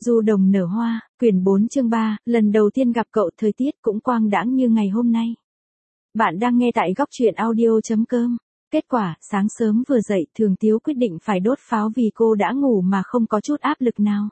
Du đồng nở hoa, quyển 4 chương 3, lần đầu tiên gặp cậu thời tiết cũng quang đãng như ngày hôm nay. Bạn đang nghe tại góc truyện audio.com. Kết quả, sáng sớm vừa dậy Thường Tiếu quyết định phải đốt pháo vì cô đã ngủ mà không có chút áp lực nào.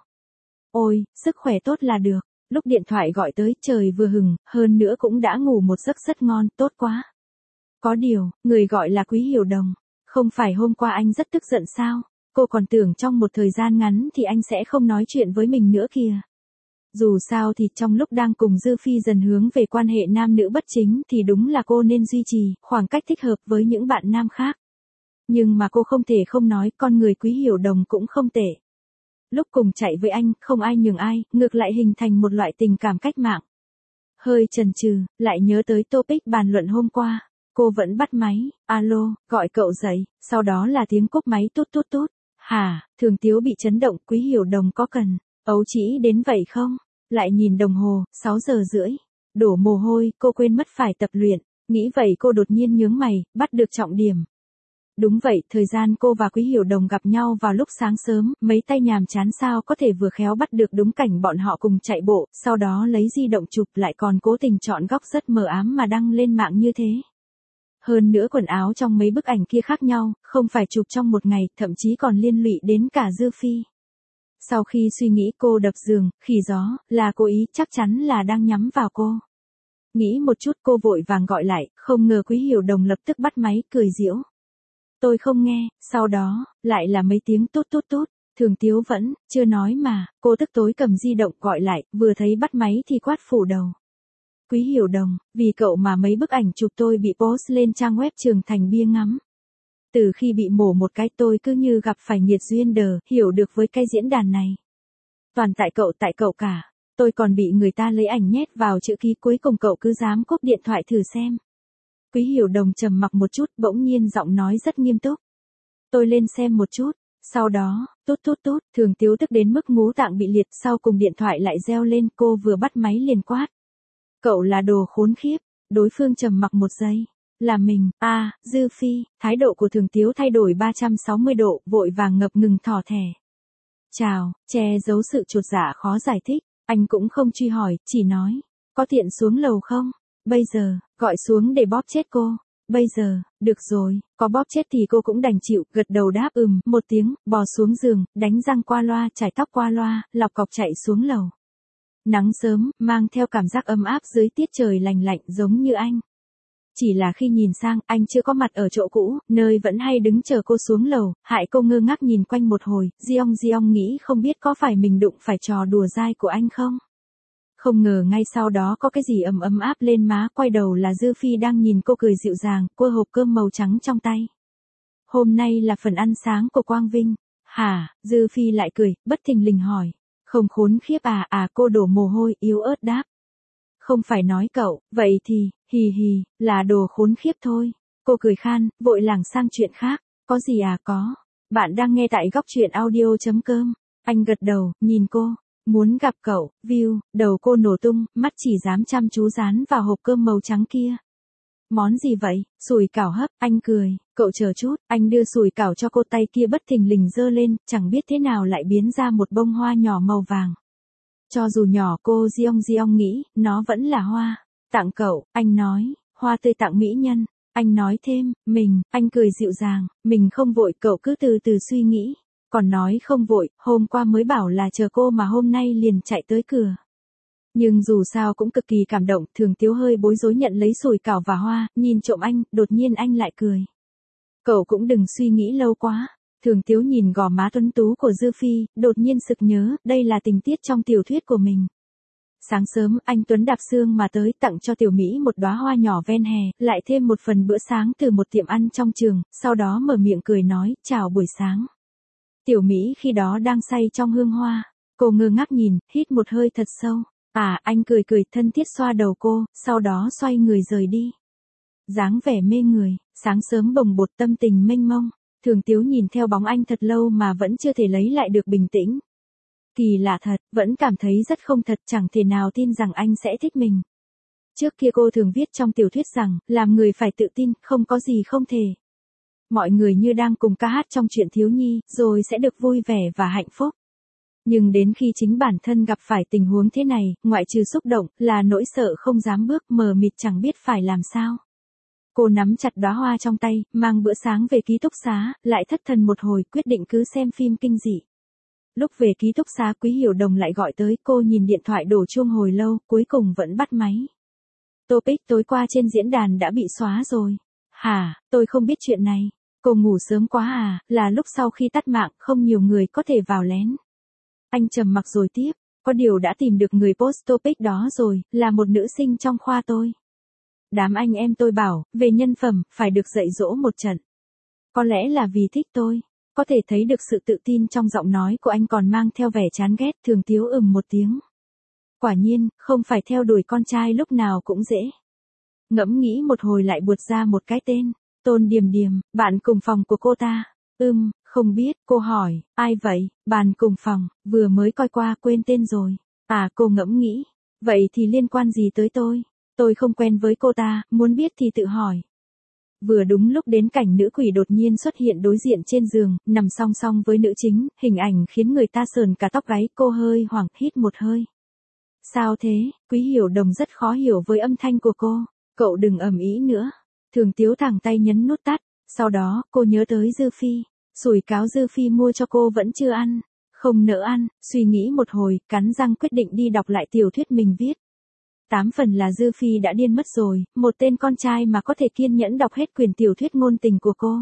Ôi, sức khỏe tốt là được. Lúc điện thoại gọi tới trời vừa hừng, hơn nữa cũng đã ngủ một giấc rất ngon, tốt quá. Có điều, người gọi là Quý Hiểu Đồng. Không phải hôm qua anh rất tức giận sao? Cô còn tưởng trong một thời gian ngắn thì anh sẽ không nói chuyện với mình nữa kìa. Dù sao thì trong lúc đang cùng Dư Phi dần hướng về quan hệ nam nữ bất chính thì đúng là cô nên duy trì khoảng cách thích hợp với những bạn nam khác. Nhưng mà cô không thể không nói con người Quý Hiểu Đồng cũng không tệ. Lúc cùng chạy với anh, không ai nhường ai, ngược lại hình thành một loại tình cảm cách mạng. Hơi chần chừ, lại nhớ tới topic bàn luận hôm qua. Cô vẫn bắt máy, alo, gọi cậu dậy, sau đó là tiếng cúp máy tút tút tút. Hả, Thường Tiếu bị chấn động, Quý Hiểu Đồng có cần ấu trĩ đến vậy không? Lại nhìn đồng hồ, 6 giờ rưỡi. Đổ mồ hôi, cô quên mất phải tập luyện. Nghĩ vậy cô đột nhiên nhướng mày, bắt được trọng điểm. Đúng vậy, thời gian cô và Quý Hiểu Đồng gặp nhau vào lúc sáng sớm, mấy tay nhàm chán sao có thể vừa khéo bắt được đúng cảnh bọn họ cùng chạy bộ, sau đó lấy di động chụp lại còn cố tình chọn góc rất mờ ám mà đăng lên mạng như thế. Hơn nữa quần áo trong mấy bức ảnh kia khác nhau, không phải chụp trong một ngày, thậm chí còn liên lụy đến cả Dư Phi. Sau khi suy nghĩ cô đập giường, khỉ gió, là cố ý, chắc chắn là đang nhắm vào cô. Nghĩ một chút cô vội vàng gọi lại, không ngờ Quý Hiểu Đồng lập tức bắt máy, cười giễu. Tôi không nghe, sau đó, lại là mấy tiếng tút tút tút, Thường Tiếu vẫn, chưa nói mà, cô tức tối cầm di động gọi lại, vừa thấy bắt máy thì quát phủ đầu. Quý Hiểu Đồng, vì cậu mà mấy bức ảnh chụp tôi bị post lên trang web Trường Thành bia ngắm. Từ khi bị mổ một cái tôi cứ như gặp phải nghiệt duyên đờ, hiểu được với cái diễn đàn này. Toàn tại cậu cả, tôi còn bị người ta lấy ảnh nhét vào chữ ký cuối cùng cậu cứ dám cúp điện thoại thử xem. Quý Hiểu Đồng trầm mặc một chút bỗng nhiên giọng nói rất nghiêm túc. Tôi lên xem một chút, sau đó, tút tút tút, Thường Tiếu tức đến mức ngũ tạng bị liệt sau cùng điện thoại lại reo lên cô vừa bắt máy liền quát. Cậu là đồ khốn khiếp, đối phương trầm mặc một giây. Là mình, Dư Phi, thái độ của Thường Tiếu thay đổi 360 độ, vội vàng ngập ngừng thỏ thẻ. Chào, che giấu sự chột dạ khó giải thích, anh cũng không truy hỏi, chỉ nói, có tiện xuống lầu không? Bây giờ, gọi xuống để bóp chết cô. Bây giờ, được rồi, có bóp chết thì cô cũng đành chịu, gật đầu đáp một tiếng, bò xuống giường, đánh răng qua loa, chải tóc qua loa, lọc cọc chạy xuống lầu. Nắng sớm, mang theo cảm giác ấm áp dưới tiết trời lành lạnh giống như anh. Chỉ là khi nhìn sang, anh chưa có mặt ở chỗ cũ, nơi vẫn hay đứng chờ cô xuống lầu, hại cô ngơ ngác nhìn quanh một hồi, Giong nghĩ không biết có phải mình đụng phải trò đùa dai của anh không? Không ngờ ngay sau đó có cái gì ấm áp lên má, quay đầu là Dư Phi đang nhìn cô cười dịu dàng, cua hộp cơm màu trắng trong tay. Hôm nay là phần ăn sáng của Quang Vinh. Hả, Dư Phi lại cười, bất thình lình hỏi. Không khốn khiếp cô đổ mồ hôi, yếu ớt đáp. Không phải nói cậu, vậy thì, hì, là đồ khốn khiếp thôi. Cô cười khan, vội lảng sang chuyện khác. Có gì có. Bạn đang nghe tại góc truyện audio.com. Anh gật đầu, nhìn cô. Muốn gặp cậu, view, đầu cô nổ tung, mắt chỉ dám chăm chú dán vào hộp cơm màu trắng kia. Món gì vậy? Sủi cảo hấp, anh cười, cậu chờ chút, anh đưa sủi cảo cho cô, tay kia bất thình lình giơ lên, chẳng biết thế nào lại biến ra một bông hoa nhỏ màu vàng. Cho dù nhỏ cô Giong nghĩ, nó vẫn là hoa. Tặng cậu, anh nói, hoa tươi tặng mỹ nhân. Anh nói thêm, anh cười dịu dàng, mình không vội, cậu cứ từ từ suy nghĩ. Còn nói không vội, hôm qua mới bảo là chờ cô mà hôm nay liền chạy tới cửa. Nhưng dù sao cũng cực kỳ cảm động, Thường Tiếu hơi bối rối nhận lấy sủi cảo và hoa, nhìn trộm anh, đột nhiên anh lại cười. Cậu cũng đừng suy nghĩ lâu quá. Thường Tiếu nhìn gò má tuấn tú của Dư Phi, đột nhiên sực nhớ, đây là tình tiết trong tiểu thuyết của mình. Sáng sớm, anh Tuấn đạp sương mà tới tặng cho Tiểu Mỹ một đóa hoa nhỏ ven hè, lại thêm một phần bữa sáng từ một tiệm ăn trong trường, sau đó mở miệng cười nói, chào buổi sáng. Tiểu Mỹ khi đó đang say trong hương hoa. Cô ngơ ngác nhìn, hít một hơi thật sâu. Anh cười thân thiết xoa đầu cô, sau đó xoay người rời đi. Dáng vẻ mê người, sáng sớm bồng bột tâm tình mênh mông. Thường Tiếu nhìn theo bóng anh thật lâu mà vẫn chưa thể lấy lại được bình tĩnh. Kỳ lạ thật, vẫn cảm thấy rất không thật, chẳng thể nào tin rằng anh sẽ thích mình. Trước kia cô thường viết trong tiểu thuyết rằng, làm người phải tự tin, không có gì không thể. Mọi người như đang cùng ca hát trong chuyện thiếu nhi, rồi sẽ được vui vẻ và hạnh phúc. Nhưng đến khi chính bản thân gặp phải tình huống thế này, ngoại trừ xúc động, là nỗi sợ không dám bước, mờ mịt chẳng biết phải làm sao. Cô nắm chặt đóa hoa trong tay, mang bữa sáng về ký túc xá, lại thất thần một hồi, quyết định cứ xem phim kinh dị. Lúc về ký túc xá Quý Hiểu Đồng lại gọi tới, cô nhìn điện thoại đổ chuông hồi lâu, cuối cùng vẫn bắt máy. Topic tối qua trên diễn đàn đã bị xóa rồi. Hả, tôi không biết chuyện này. Cô ngủ sớm quá à, là lúc sau khi tắt mạng, không nhiều người có thể vào lén. Anh trầm mặc rồi tiếp, có điều đã tìm được người post topic đó rồi, là một nữ sinh trong khoa tôi. Đám anh em tôi bảo, về nhân phẩm, phải được dạy dỗ một trận. Có lẽ là vì thích tôi. Có thể thấy được sự tự tin trong giọng nói của anh còn mang theo vẻ chán ghét, Thường Tiếu một tiếng. Quả nhiên, không phải theo đuổi con trai lúc nào cũng dễ. Ngẫm nghĩ một hồi lại buột ra một cái tên, Tôn Điềm Điềm, bạn cùng phòng của cô ta. Không biết, cô hỏi, ai vậy, bạn cùng phòng, vừa mới coi qua quên tên rồi. À, cô ngẫm nghĩ, vậy thì liên quan gì tới tôi không quen với cô ta, muốn biết thì tự hỏi. Vừa đúng lúc đến cảnh nữ quỷ đột nhiên xuất hiện đối diện trên giường, nằm song song với nữ chính, hình ảnh khiến người ta sờn cả tóc gáy, cô hơi hoảng, hít một hơi. Sao thế, Quý Hiểu Đồng rất khó hiểu với âm thanh của cô, cậu đừng ầm ĩ nữa. Thường Tiếu thẳng tay nhấn nút tắt, sau đó, cô nhớ tới Dư Phi, sủi cáo Dư Phi mua cho cô vẫn chưa ăn, không nỡ ăn, suy nghĩ một hồi, cắn răng quyết định đi đọc lại tiểu thuyết mình viết. 8 phần là Dư Phi đã điên mất rồi, một tên con trai mà có thể kiên nhẫn đọc hết quyển tiểu thuyết ngôn tình của cô.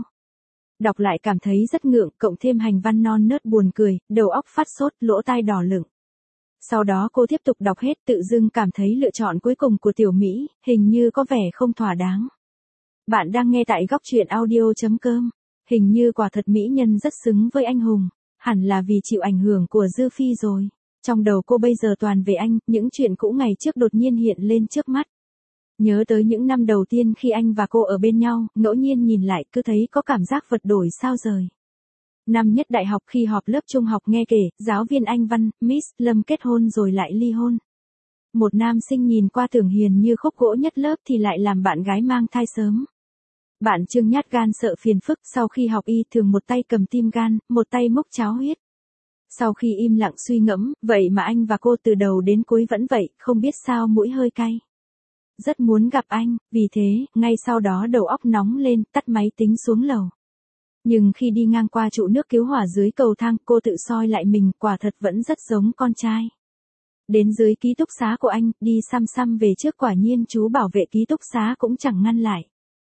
Đọc lại cảm thấy rất ngượng, cộng thêm hành văn non nớt buồn cười, đầu óc phát sốt, lỗ tai đỏ lửng. Sau đó cô tiếp tục đọc hết, tự dưng cảm thấy lựa chọn cuối cùng của tiểu Mỹ, hình như có vẻ không thỏa đáng. Bạn đang nghe tại góc truyện audio.com. Hình như quả thật mỹ nhân rất xứng với anh hùng, hẳn là vì chịu ảnh hưởng của Dư Phi rồi. Trong đầu cô bây giờ toàn về anh, những chuyện cũ ngày trước đột nhiên hiện lên trước mắt. Nhớ tới những năm đầu tiên khi anh và cô ở bên nhau, ngẫu nhiên nhìn lại cứ thấy có cảm giác vật đổi sao rời. Năm nhất đại học khi họp lớp trung học nghe kể, giáo viên Anh văn, Miss Lâm kết hôn rồi lại ly hôn. Một nam sinh nhìn qua tưởng hiền như khúc gỗ nhất lớp thì lại làm bạn gái mang thai sớm. Bạn Trương nhát gan sợ phiền phức, sau khi học y thường một tay cầm tim gan, một tay múc cháo huyết. Sau khi im lặng suy ngẫm, vậy mà anh và cô từ đầu đến cuối vẫn vậy, không biết sao mũi hơi cay. Rất muốn gặp anh, vì thế, ngay sau đó đầu óc nóng lên, tắt máy tính xuống lầu. Nhưng khi đi ngang qua trụ nước cứu hỏa dưới cầu thang, cô tự soi lại mình, quả thật vẫn rất giống con trai. Đến dưới ký túc xá của anh, đi xăm xăm về trước, quả nhiên chú bảo vệ ký túc xá cũng chẳng ngăn lại.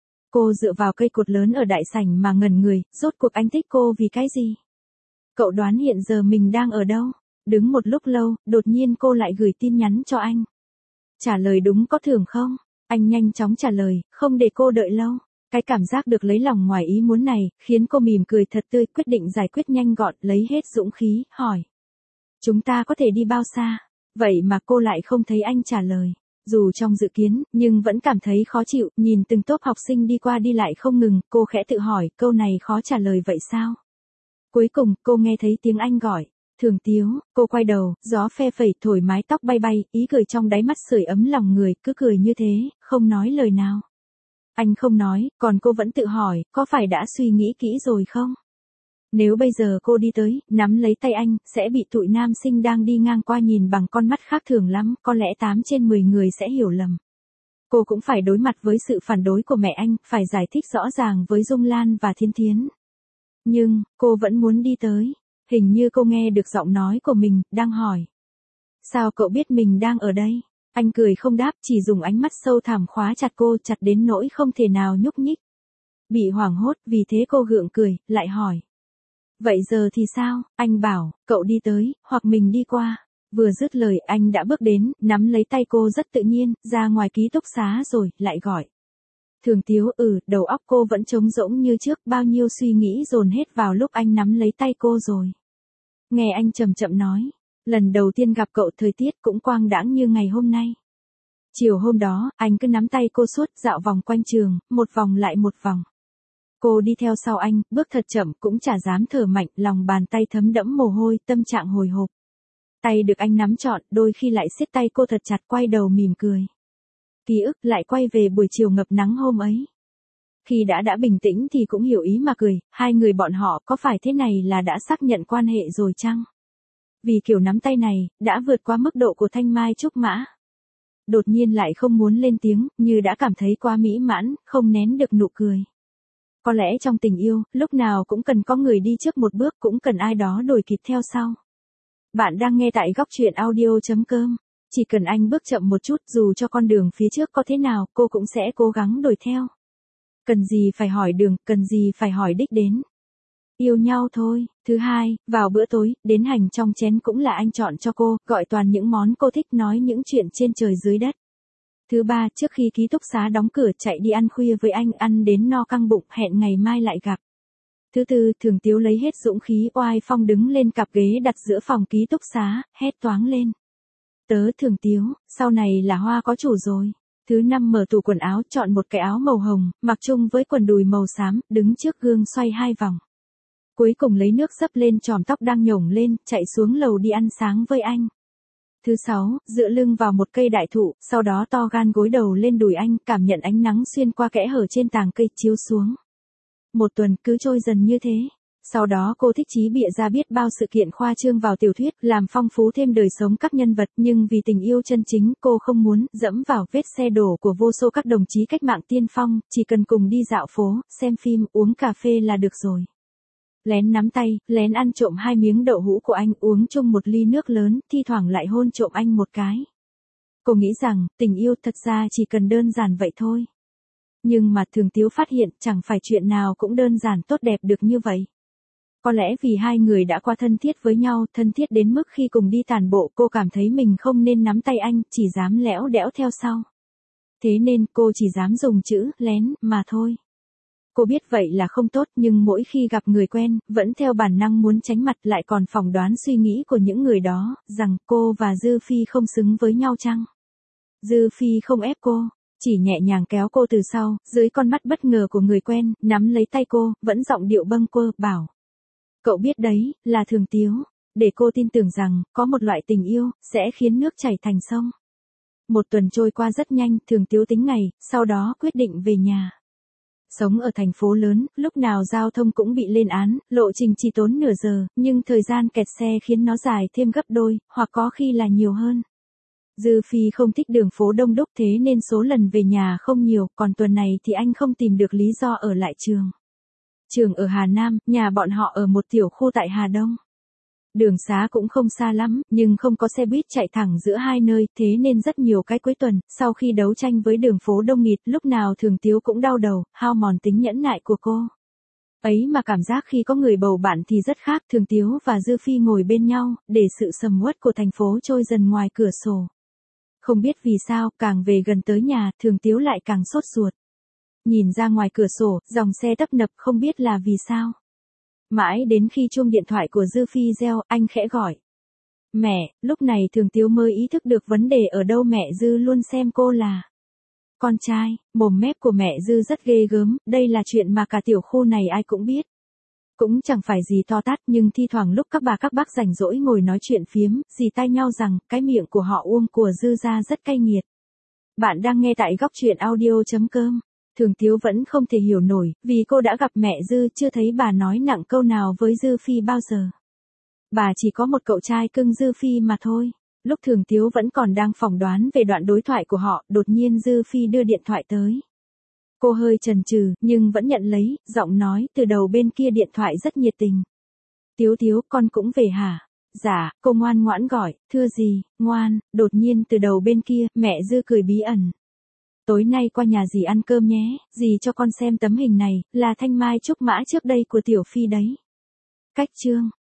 Cô dựa vào cây cột lớn ở đại sảnh mà ngẩn người, rốt cuộc anh thích cô vì cái gì? Cậu đoán hiện giờ mình đang ở đâu? Đứng một lúc lâu, đột nhiên cô lại gửi tin nhắn cho anh. Trả lời đúng có thưởng không? Anh nhanh chóng trả lời, không để cô đợi lâu. Cái cảm giác được lấy lòng ngoài ý muốn này, khiến cô mỉm cười thật tươi, quyết định giải quyết nhanh gọn, lấy hết dũng khí, hỏi. Chúng ta có thể đi bao xa? Vậy mà cô lại không thấy anh trả lời. Dù trong dự kiến, nhưng vẫn cảm thấy khó chịu, nhìn từng tốp học sinh đi qua đi lại không ngừng, cô khẽ tự hỏi, câu này khó trả lời vậy sao? Cuối cùng, cô nghe thấy tiếng anh gọi. Thường Tiếu, cô quay đầu, gió phe phẩy thổi mái tóc bay bay, ý cười trong đáy mắt sưởi ấm lòng người, cứ cười như thế, không nói lời nào. Anh không nói, còn cô vẫn tự hỏi, có phải đã suy nghĩ kỹ rồi không? Nếu bây giờ cô đi tới, nắm lấy tay anh, sẽ bị tụi nam sinh đang đi ngang qua nhìn bằng con mắt khác thường lắm, có lẽ 8 trên 10 người sẽ hiểu lầm. Cô cũng phải đối mặt với sự phản đối của mẹ anh, phải giải thích rõ ràng với Dung Lan và Thiên Thiến. Nhưng, cô vẫn muốn đi tới. Hình như cô nghe được giọng nói của mình, đang hỏi. Sao cậu biết mình đang ở đây? Anh cười không đáp, chỉ dùng ánh mắt sâu thẳm khóa chặt cô, chặt đến nỗi không thể nào nhúc nhích. Bị hoảng hốt, vì thế cô gượng cười, lại hỏi. Vậy giờ thì sao? Anh bảo, cậu đi tới, hoặc mình đi qua. Vừa dứt lời, anh đã bước đến, nắm lấy tay cô rất tự nhiên, ra ngoài ký túc xá rồi, lại gọi. Thường Tiếu, đầu óc cô vẫn trống rỗng như trước, bao nhiêu suy nghĩ dồn hết vào lúc anh nắm lấy tay cô rồi. Nghe anh chậm chậm nói, lần đầu tiên gặp cậu thời tiết cũng quang đãng như ngày hôm nay. Chiều hôm đó, anh cứ nắm tay cô suốt, dạo vòng quanh trường, một vòng lại một vòng. Cô đi theo sau anh, bước thật chậm, cũng chả dám thở mạnh, lòng bàn tay thấm đẫm mồ hôi, tâm trạng hồi hộp. Tay được anh nắm trọn, đôi khi lại siết tay cô thật chặt, quay đầu mỉm cười. Ký ức lại quay về buổi chiều ngập nắng hôm ấy. Khi đã bình tĩnh thì cũng hiểu ý mà cười, hai người bọn họ có phải thế này là đã xác nhận quan hệ rồi chăng? Vì kiểu nắm tay này, đã vượt qua mức độ của Thanh Mai Trúc Mã. Đột nhiên lại không muốn lên tiếng, như đã cảm thấy quá mỹ mãn, không nén được nụ cười. Có lẽ trong tình yêu, lúc nào cũng cần có người đi trước một bước, cũng cần ai đó đuổi kịp theo sau. Bạn đang nghe tại góc truyện audio.com. Chỉ cần anh bước chậm một chút, dù cho con đường phía trước có thế nào, cô cũng sẽ cố gắng đuổi theo. Cần gì phải hỏi đường, cần gì phải hỏi đích đến. Yêu nhau thôi. Thứ hai, vào bữa tối, đến hành trong chén cũng là anh chọn cho cô, gọi toàn những món cô thích, nói những chuyện trên trời dưới đất. Thứ ba, trước khi ký túc xá đóng cửa chạy đi ăn khuya với anh, ăn đến no căng bụng, hẹn ngày mai lại gặp. Thứ tư, Thường Tíu lấy hết dũng khí oai phong đứng lên cặp ghế đặt giữa phòng ký túc xá, hét toáng lên. Tớ Thường Tíu, sau này là Hoa có chủ rồi. Thứ năm, mở tủ quần áo, chọn một cái áo màu hồng, mặc chung với quần đùi màu xám, đứng trước gương xoay 2 vòng. Cuối cùng lấy nước xấp lên chòm tóc đang nhổng lên, chạy xuống lầu đi ăn sáng với anh. Thứ sáu, dựa lưng vào một cây đại thụ, sau đó to gan gối đầu lên đùi anh, cảm nhận ánh nắng xuyên qua kẽ hở trên tàng cây chiếu xuống. Một tuần cứ trôi dần như thế. Sau đó cô thích chí bịa ra biết bao sự kiện khoa trương vào tiểu thuyết, làm phong phú thêm đời sống các nhân vật, nhưng vì tình yêu chân chính, cô không muốn dẫm vào vết xe đổ của vô số các đồng chí cách mạng tiên phong, chỉ cần cùng đi dạo phố, xem phim, uống cà phê là được rồi. Lén nắm tay, lén ăn trộm 2 miếng đậu hũ của anh, uống chung một ly nước lớn, thi thoảng lại hôn trộm anh một cái. Cô nghĩ rằng, tình yêu thật ra chỉ cần đơn giản vậy thôi. Nhưng mà Thường Tíu phát hiện, chẳng phải chuyện nào cũng đơn giản tốt đẹp được như vậy. Có lẽ vì hai người đã qua thân thiết với nhau, thân thiết đến mức khi cùng đi tản bộ cô cảm thấy mình không nên nắm tay anh, chỉ dám lẽo đẽo theo sau. Thế nên cô chỉ dám dùng chữ lén mà thôi. Cô biết vậy là không tốt, nhưng mỗi khi gặp người quen, vẫn theo bản năng muốn tránh mặt, lại còn phỏng đoán suy nghĩ của những người đó, rằng cô và Dư Phi không xứng với nhau chăng? Dư Phi không ép cô, chỉ nhẹ nhàng kéo cô từ sau, dưới con mắt bất ngờ của người quen, nắm lấy tay cô, vẫn giọng điệu bâng quơ, bảo. Cậu biết đấy, là Thường Tíu, để cô tin tưởng rằng, có một loại tình yêu, sẽ khiến nước chảy thành sông. Một tuần trôi qua rất nhanh, Thường Tíu tính ngày, sau đó quyết định về nhà. Sống ở thành phố lớn, lúc nào giao thông cũng bị lên án, lộ trình chỉ tốn nửa giờ, nhưng thời gian kẹt xe khiến nó dài thêm gấp đôi, hoặc có khi là nhiều hơn. Dư Phi không thích đường phố đông đúc, thế nên số lần về nhà không nhiều, còn tuần này thì anh không tìm được lý do ở lại trường. Trường ở Hà Nam, nhà bọn họ ở một tiểu khu tại Hà Đông. Đường xá cũng không xa lắm, nhưng không có xe buýt chạy thẳng giữa hai nơi, thế nên rất nhiều cái cuối tuần, sau khi đấu tranh với đường phố đông nghịt, lúc nào Thường Tíu cũng đau đầu, hao mòn tính nhẫn nại của cô. Ấy mà cảm giác khi có người bầu bạn thì rất khác, Thường Tíu và Dư Phi ngồi bên nhau, để sự sầm uất của thành phố trôi dần ngoài cửa sổ. Không biết vì sao, càng về gần tới nhà, Thường Tíu lại càng sốt ruột. Nhìn ra ngoài cửa sổ, dòng xe tấp nập, không biết là vì sao. Mãi đến khi chuông điện thoại của Dư Phi reo, anh khẽ gọi. Mẹ, lúc này Thường Tíu mới ý thức được vấn đề ở đâu, mẹ Dư luôn xem cô là con trai, mồm mép của mẹ Dư rất ghê gớm, đây là chuyện mà cả tiểu khu này ai cũng biết. Cũng chẳng phải gì to tát, nhưng thi thoảng lúc các bà các bác rảnh rỗi ngồi nói chuyện phiếm, dì tai nhau rằng, cái miệng của họ uông của Dư ra rất cay nghiệt. Bạn đang nghe tại góc truyện audio.com. Thường Tíu vẫn không thể hiểu nổi, vì cô đã gặp mẹ Dư, chưa thấy bà nói nặng câu nào với Dư Phi bao giờ. Bà chỉ có một cậu trai cưng Dư Phi mà thôi. Lúc Thường Tíu vẫn còn đang phỏng đoán về đoạn đối thoại của họ, đột nhiên Dư Phi đưa điện thoại tới. Cô hơi chần chừ, nhưng vẫn nhận lấy, giọng nói từ đầu bên kia điện thoại rất nhiệt tình. Tíu Tíu, con cũng về hả? Dạ, cô ngoan ngoãn gọi, thưa dì, ngoan, đột nhiên từ đầu bên kia, mẹ Dư cười bí ẩn. Tối nay qua nhà dì ăn cơm nhé, dì cho con xem tấm hình này, là Thanh Mai Trúc Mã trước đây của Tiểu Phi đấy. Cách chương.